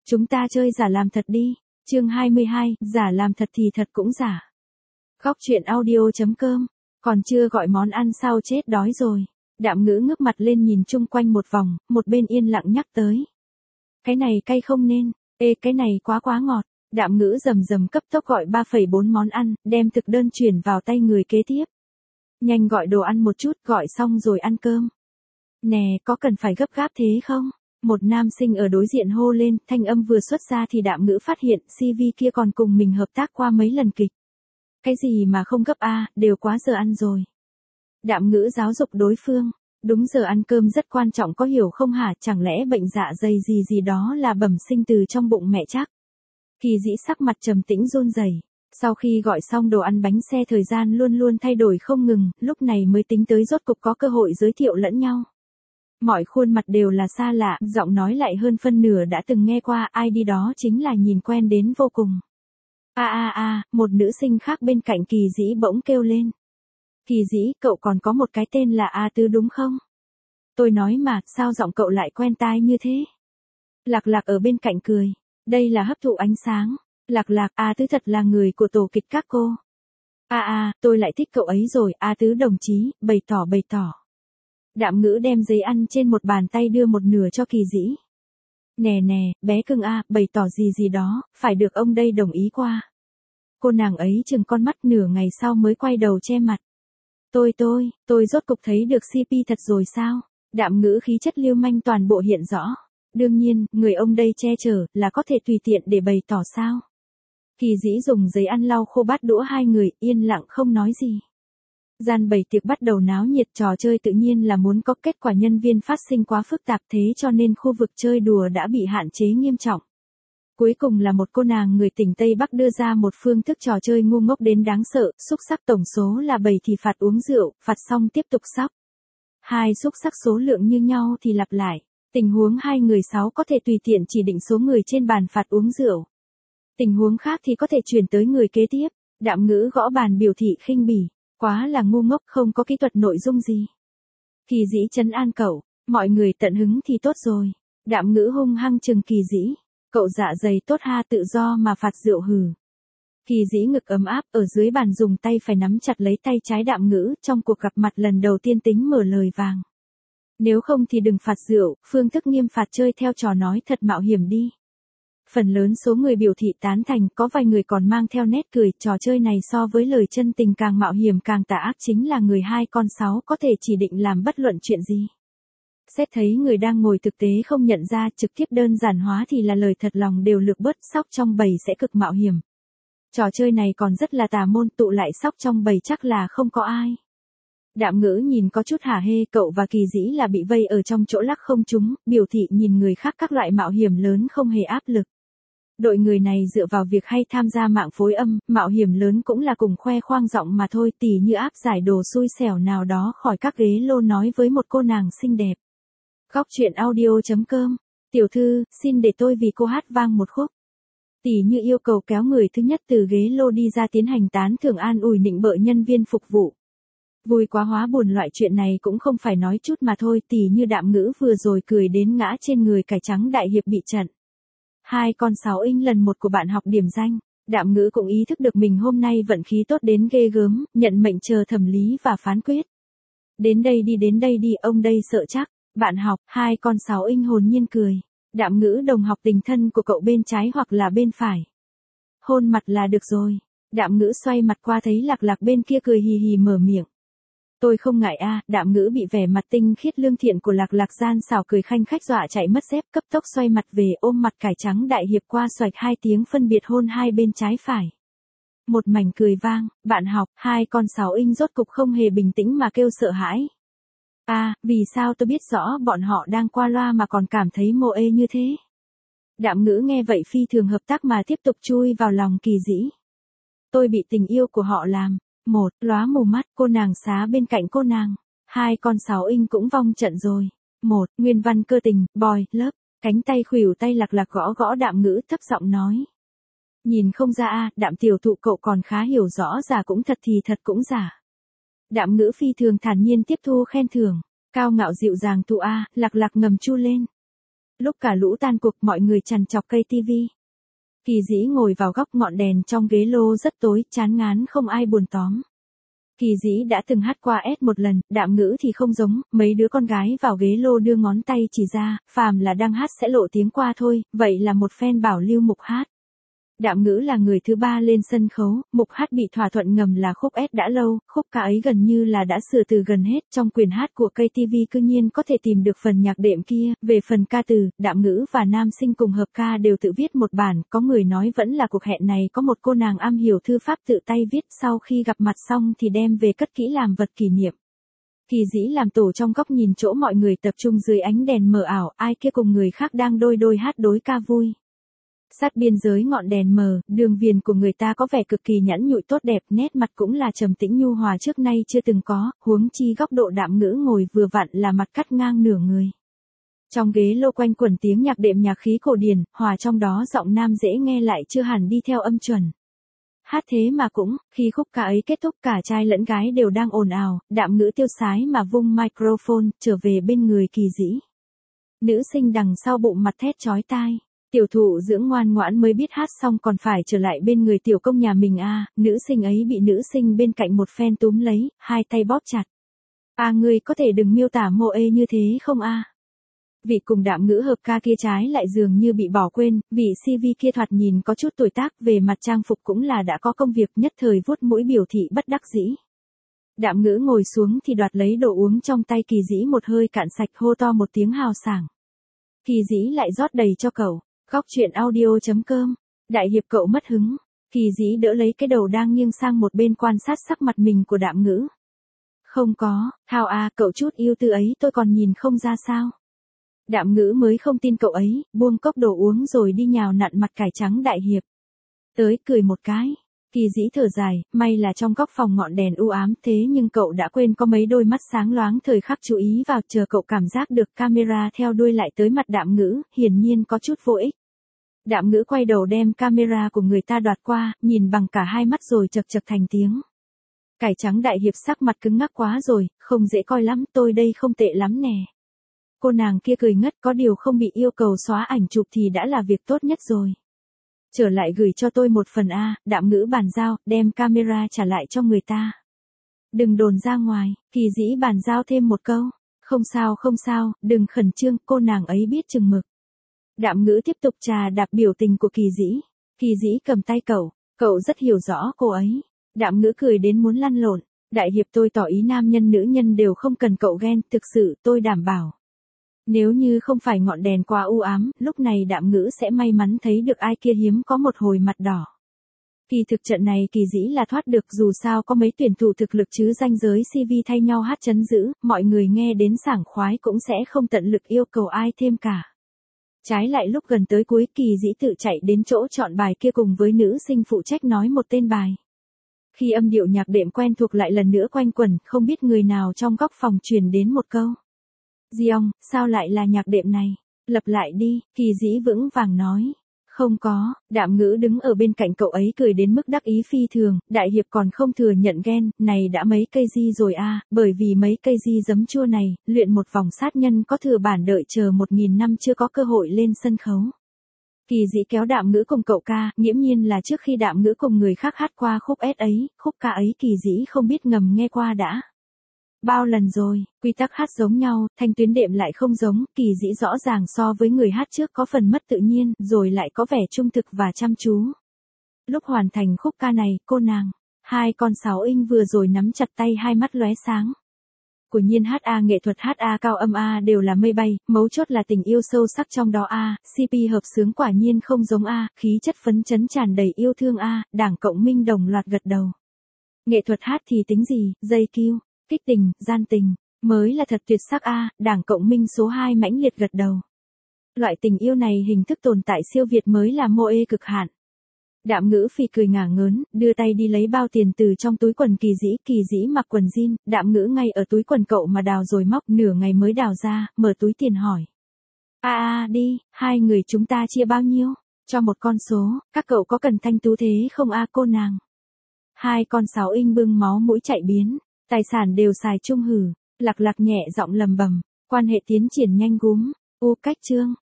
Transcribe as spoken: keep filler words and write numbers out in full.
Chúng ta chơi giả làm thật đi. Chương hai mươi hai, giả làm thật thì thật cũng giả. Góc truyện audio.com. Còn chưa gọi món ăn sao chết đói rồi. Đạm Ngữ ngước mặt lên nhìn chung quanh một vòng, một bên yên lặng nhắc tới. Cái này cay không nên, ê cái này quá quá ngọt. Đạm Ngữ rầm rầm cấp tốc gọi ba phẩy bốn món ăn, đem thực đơn chuyển vào tay người kế tiếp. Nhanh gọi đồ ăn một chút, gọi xong rồi ăn cơm. Nè, có cần phải gấp gáp thế không? Một nam sinh ở đối diện hô lên, thanh âm vừa xuất ra thì Đạm Ngữ phát hiện xê vê kia còn cùng mình hợp tác qua mấy lần kịch. Cái gì mà không gấp a, đều quá giờ ăn rồi. Đạm Ngữ giáo dục đối phương, đúng giờ ăn cơm rất quan trọng có hiểu không hả, chẳng lẽ bệnh dạ dày gì gì đó là bẩm sinh từ trong bụng mẹ chắc. Kỳ Dĩ sắc mặt trầm tĩnh run rẩy. Sau khi gọi xong đồ ăn bánh xe thời gian luôn luôn thay đổi không ngừng, lúc này mới tính tới rốt cục có cơ hội giới thiệu lẫn nhau. Mọi khuôn mặt đều là xa lạ, giọng nói lại hơn phân nửa đã từng nghe qua, ai đi đó chính là nhìn quen đến vô cùng. A a a, một nữ sinh khác bên cạnh Kỳ Dĩ bỗng kêu lên. Kỳ Dĩ, cậu còn có một cái tên là A Tứ đúng không? Tôi nói mà, sao giọng cậu lại quen tai như thế? Lạc Lạc ở bên cạnh cười, đây là hấp thụ ánh sáng. Lạc Lạc, A Tứ thật là người của tổ kịch các cô. A a, tôi lại thích cậu ấy rồi, A Tứ đồng chí, bày tỏ bày tỏ. Đạm Ngữ đem giấy ăn trên một bàn tay đưa một nửa cho Kỳ Dĩ. Nè nè, bé cưng a, bày tỏ gì gì đó, phải được ông đây đồng ý qua. Cô nàng ấy chừng con mắt nửa ngày sau mới quay đầu che mặt. Tôi tôi, tôi rốt cục thấy được xê pê thật rồi sao? Đạm Ngữ khí chất lưu manh toàn bộ hiện rõ. Đương nhiên, người ông đây che chở, là có thể tùy tiện để bày tỏ sao? Kỳ Dĩ dùng giấy ăn lau khô bát đũa hai người, yên lặng không nói gì. Gian bày tiệc bắt đầu náo nhiệt, trò chơi tự nhiên là muốn có kết quả, nhân viên phát sinh quá phức tạp thế cho nên khu vực chơi đùa đã bị hạn chế nghiêm trọng. Cuối cùng là một cô nàng người tỉnh Tây Bắc đưa ra một phương thức trò chơi ngu ngốc đến đáng sợ, xúc sắc tổng số là bảy thì phạt uống rượu, phạt xong tiếp tục sóc. Hai xúc sắc số lượng như nhau thì lặp lại. Tình huống hai người sáu có thể tùy tiện chỉ định số người trên bàn phạt uống rượu. Tình huống khác thì có thể chuyển tới người kế tiếp. Đạm Ngữ gõ bàn biểu thị khinh bỉ. Quá là ngu ngốc, không có kỹ thuật nội dung gì. Kỳ Dĩ trấn an cậu, mọi người tận hứng thì tốt rồi. Đạm Ngữ hung hăng chừng Kỳ Dĩ. Cậu dạ dày tốt ha, tự do mà phạt rượu hừ. Kỳ Dĩ ngực ấm áp, ở dưới bàn dùng tay phải nắm chặt lấy tay trái Đạm Ngữ, trong cuộc gặp mặt lần đầu tiên tính mở lời vàng. Nếu không thì đừng phạt rượu, phương thức nghiêm phạt chơi theo trò nói thật mạo hiểm đi. Phần lớn số người biểu thị tán thành, có vài người còn mang theo nét cười, trò chơi này so với lời chân tình càng mạo hiểm càng tà ác, chính là người hai con sáu có thể chỉ định làm bất luận chuyện gì. Xét thấy người đang ngồi thực tế không nhận ra, trực tiếp đơn giản hóa thì là lời thật lòng đều lược bớt, sóc trong bầy sẽ cực mạo hiểm. Trò chơi này còn rất là tà môn, tụ lại sóc trong bầy chắc là không có ai. Đạm Ngữ nhìn có chút hả hê, cậu và Kỳ Dĩ là bị vây ở trong chỗ lắc không trúng, biểu thị nhìn người khác các loại mạo hiểm lớn không hề áp lực. Đội người này dựa vào việc hay tham gia mạng phối âm, mạo hiểm lớn cũng là cùng khoe khoang giọng mà thôi, tỉ như áp giải đồ xui xẻo nào đó khỏi các ghế lô nói với một cô nàng xinh đẹp. Góc truyện audio.com. Tiểu thư, xin để tôi vì cô hát vang một khúc. Tỉ như yêu cầu kéo người thứ nhất từ ghế lô đi ra tiến hành tán thưởng an ủi nịnh bợ nhân viên phục vụ. Vui quá hóa buồn, loại chuyện này cũng không phải nói chút mà thôi, tỉ như Đạm Ngữ vừa rồi cười đến ngã trên người cải trắng đại hiệp bị trận. Hai con sáu inch lần một của bạn học điểm danh, Đạm Ngữ cũng ý thức được mình hôm nay vận khí tốt đến ghê gớm, nhận mệnh chờ thẩm lý và phán quyết. Đến đây đi, đến đây đi, ông đây sợ chắc. Bạn học, hai con sáu inch hồn nhiên cười. Đạm Ngữ, đồng học tình thân của cậu bên trái hoặc là bên phải? Hôn mặt là được rồi. Đạm Ngữ xoay mặt qua thấy Lạc Lạc bên kia cười hì hì mở miệng. Tôi không ngại a. Đạm Ngữ bị vẻ mặt tinh khiết lương thiện của Lạc Lạc gian xảo cười khanh khách dọa chạy mất dép, cấp tốc xoay mặt về ôm mặt cải trắng đại hiệp qua xoạch hai tiếng phân biệt hôn hai bên trái phải. Một mảnh cười vang, bạn học, hai con sáu inch rốt cục không hề bình tĩnh mà kêu sợ hãi. À, vì sao tôi biết rõ bọn họ đang qua loa mà còn cảm thấy mồ ê như thế? Đạm Ngữ nghe vậy phi thường hợp tác mà tiếp tục chui vào lòng Kỳ Dĩ. Tôi bị tình yêu của họ làm. Một, lóa mù mắt, cô nàng xá bên cạnh cô nàng. Hai con sáu inch cũng vong trận rồi. Một, nguyên văn cơ tình, boy, lớp. Cánh tay khuỷu tay Lạc Lạc gõ gõ Đạm Ngữ thấp giọng nói. Nhìn không ra a, Đạm tiểu thụ cậu còn khá hiểu rõ, giả cũng thật thì thật cũng giả. Đạm Ngữ phi thường thản nhiên tiếp thu khen thưởng. Cao ngạo dịu dàng thụ a, Lạc Lạc ngầm chu lên. Lúc cả lũ tan cuộc mọi người trằn trọc cây tivi. Kỳ Dĩ ngồi vào góc ngọn đèn trong ghế lô rất tối, chán ngán không ai buồn tóm. Kỳ Dĩ đã từng hát qua S một lần, Đạm Ngữ thì không giống, mấy đứa con gái vào ghế lô đưa ngón tay chỉ ra, phàm là đang hát sẽ lộ tiếng qua thôi, vậy là một fan bảo lưu Mục hát. Đạm Ngữ là người thứ ba lên sân khấu, Mục hát bị thỏa thuận ngầm là khúc S đã lâu, khúc ca ấy gần như là đã sửa từ gần hết, trong quyền hát của cây tivi cư nhiên có thể tìm được phần nhạc đệm kia, về phần ca từ, Đạm Ngữ và nam sinh cùng hợp ca đều tự viết một bản, có người nói vẫn là cuộc hẹn này có một cô nàng am hiểu thư pháp tự tay viết, sau khi gặp mặt xong thì đem về cất kỹ làm vật kỷ niệm. Kỳ Dĩ làm tổ trong góc nhìn chỗ mọi người tập trung dưới ánh đèn mờ ảo, ai kia cùng người khác đang đôi đôi hát đối ca vui. Sát biên giới ngọn đèn mờ, đường viền của người ta có vẻ cực kỳ nhẵn nhụi tốt đẹp, nét mặt cũng là trầm tĩnh nhu hòa trước nay chưa từng có, huống chi góc độ Đạm Ngữ ngồi vừa vặn là mặt cắt ngang nửa người. Trong ghế lô quanh quẩn tiếng nhạc đệm nhạc khí cổ điển, hòa trong đó giọng nam dễ nghe lại chưa hẳn đi theo âm chuẩn. Hát thế mà cũng, khi khúc ca ấy kết thúc cả trai lẫn gái đều đang ồn ào, Đạm Ngữ tiêu sái mà vung microphone, trở về bên người Kỳ Dĩ. Nữ sinh đằng sau bụng mặt thét chói tai. Tiểu thụ dưỡng ngoan ngoãn mới biết hát xong còn phải trở lại bên người tiểu công nhà mình à, nữ sinh ấy bị nữ sinh bên cạnh một phen túm lấy, hai tay bóp chặt. À ngươi có thể đừng miêu tả mô ê như thế không a? À? Vị cùng Đạm Ngữ hợp ca kia trái lại dường như bị bỏ quên, vị xê vê kia thoạt nhìn có chút tuổi tác, về mặt trang phục cũng là đã có công việc, nhất thời vuốt mũi biểu thị bất đắc dĩ. Đạm Ngữ ngồi xuống thì đoạt lấy đồ uống trong tay Kỳ Dĩ một hơi cạn sạch, hô to một tiếng hào sảng. Kỳ Dĩ lại rót đầy cho cậu. Góc chuyện audio chấm com. Đại hiệp cậu mất hứng. Kỳ Dĩ đỡ lấy cái đầu đang nghiêng sang một bên quan sát sắc mặt mình của Đạm Ngữ. Không có, Thao à, cậu chút yêu tư ấy tôi còn nhìn không ra sao. Đạm Ngữ mới không tin cậu ấy, buông cốc đồ uống rồi đi nhào nặn mặt cải trắng đại hiệp. Tới cười một cái. Kỳ Dĩ thở dài, may là trong góc phòng ngọn đèn u ám thế nhưng cậu đã quên có mấy đôi mắt sáng loáng thời khắc chú ý vào, chờ cậu cảm giác được camera theo đuôi lại tới mặt Đạm Ngữ, hiển nhiên có chút vô ích. Đạm Ngữ quay đầu đem camera của người ta đoạt qua, nhìn bằng cả hai mắt rồi chật chật thành tiếng. Cải trắng đại hiệp sắc mặt cứng ngắc quá rồi, không dễ coi lắm, tôi đây không tệ lắm nè. Cô nàng kia cười ngất, có điều không bị yêu cầu xóa ảnh chụp thì đã là việc tốt nhất rồi. Trở lại gửi cho tôi một phần A, Đạm Ngữ bàn giao, đem camera trả lại cho người ta. Đừng đồn ra ngoài, Kỳ Dĩ bàn giao thêm một câu. Không sao không sao, đừng khẩn trương, cô nàng ấy biết chừng mực. Đạm Ngữ tiếp tục trà đạp biểu tình của Kỳ Dĩ. Kỳ Dĩ cầm tay cậu, cậu rất hiểu rõ cô ấy. Đạm Ngữ cười đến muốn lăn lộn. Đại hiệp tôi tỏ ý nam nhân nữ nhân đều không cần cậu ghen, thực sự tôi đảm bảo. Nếu như không phải ngọn đèn quá u ám, lúc này Đạm Ngữ sẽ may mắn thấy được ai kia hiếm có một hồi mặt đỏ. Kỳ thực trận này Kỳ Dĩ là thoát được, dù sao có mấy tuyển thủ thực lực chứ ranh giới xê vê thay nhau hát chấn giữ, mọi người nghe đến sảng khoái cũng sẽ không tận lực yêu cầu ai thêm cả. Trái lại lúc gần tới cuối Kỳ Dĩ tự chạy đến chỗ chọn bài kia cùng với nữ sinh phụ trách nói một tên bài. Khi âm điệu nhạc đệm quen thuộc lại lần nữa quanh quẩn, không biết người nào trong góc phòng truyền đến một câu. Diong, sao lại là nhạc đệm này? Lập lại đi, Kỳ Dĩ vững vàng nói. Không có, Đạm Ngữ đứng ở bên cạnh cậu ấy cười đến mức đắc ý phi thường, đại hiệp còn không thừa nhận ghen, này đã mấy cây di rồi à, bởi vì mấy cây di giấm chua này, luyện một vòng sát nhân có thừa bản đợi chờ một nghìn năm chưa có cơ hội lên sân khấu. Kỳ Dĩ kéo Đạm Ngữ cùng cậu ca, nghiễm nhiên là trước khi Đạm Ngữ cùng người khác hát qua khúc S ấy, khúc ca ấy Kỳ Dĩ không biết ngầm nghe qua đã. Bao lần rồi, quy tắc hát giống nhau, thanh tuyến đệm lại không giống, Kỳ Dĩ rõ ràng so với người hát trước có phần mất tự nhiên, rồi lại có vẻ trung thực và chăm chú. Lúc hoàn thành khúc ca này, cô nàng, hai con sáu inch vừa rồi nắm chặt tay, hai mắt lóe sáng. Của nhiên hát A, nghệ thuật hát A, cao âm A đều là mây bay, mấu chốt là tình yêu sâu sắc trong đó A, xê pê hợp xướng quả nhiên không giống A, khí chất phấn chấn tràn đầy yêu thương A, đảng cộng minh đồng loạt gật đầu. Nghệ thuật hát thì tính gì, dây kiêu. Kích tình, gian tình, mới là thật tuyệt sắc a, đảng cộng minh số hai mãnh liệt gật đầu. Loại tình yêu này hình thức tồn tại siêu việt mới là mô ê cực hạn. Đạm Ngữ phì cười ngả ngớn, đưa tay đi lấy bao tiền từ trong túi quần Kỳ Dĩ, Kỳ Dĩ mặc quần jean, Đạm Ngữ ngay ở túi quần cậu mà đào rồi móc, nửa ngày mới đào ra, mở túi tiền hỏi. A a đi, hai người chúng ta chia bao nhiêu? Cho một con số, các cậu có cần thanh tú thế không a cô nàng? Hai con sáu inch bưng máu mũi chạy biến. Tài sản đều xài chung hử, Lạc Lạc nhẹ giọng lầm bầm, quan hệ tiến triển nhanh gúm, u cách chương.